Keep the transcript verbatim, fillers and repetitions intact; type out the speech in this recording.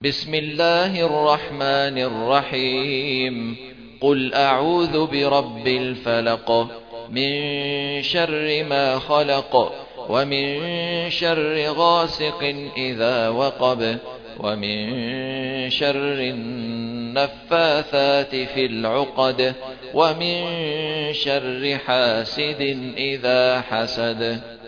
بسم الله الرحمن الرحيم. قل أعوذ برب الفلق، من شر ما خلق، ومن شر غاسق إذا وقب، ومن شر النفاثات في العقد، ومن شر حاسد إذا حسد.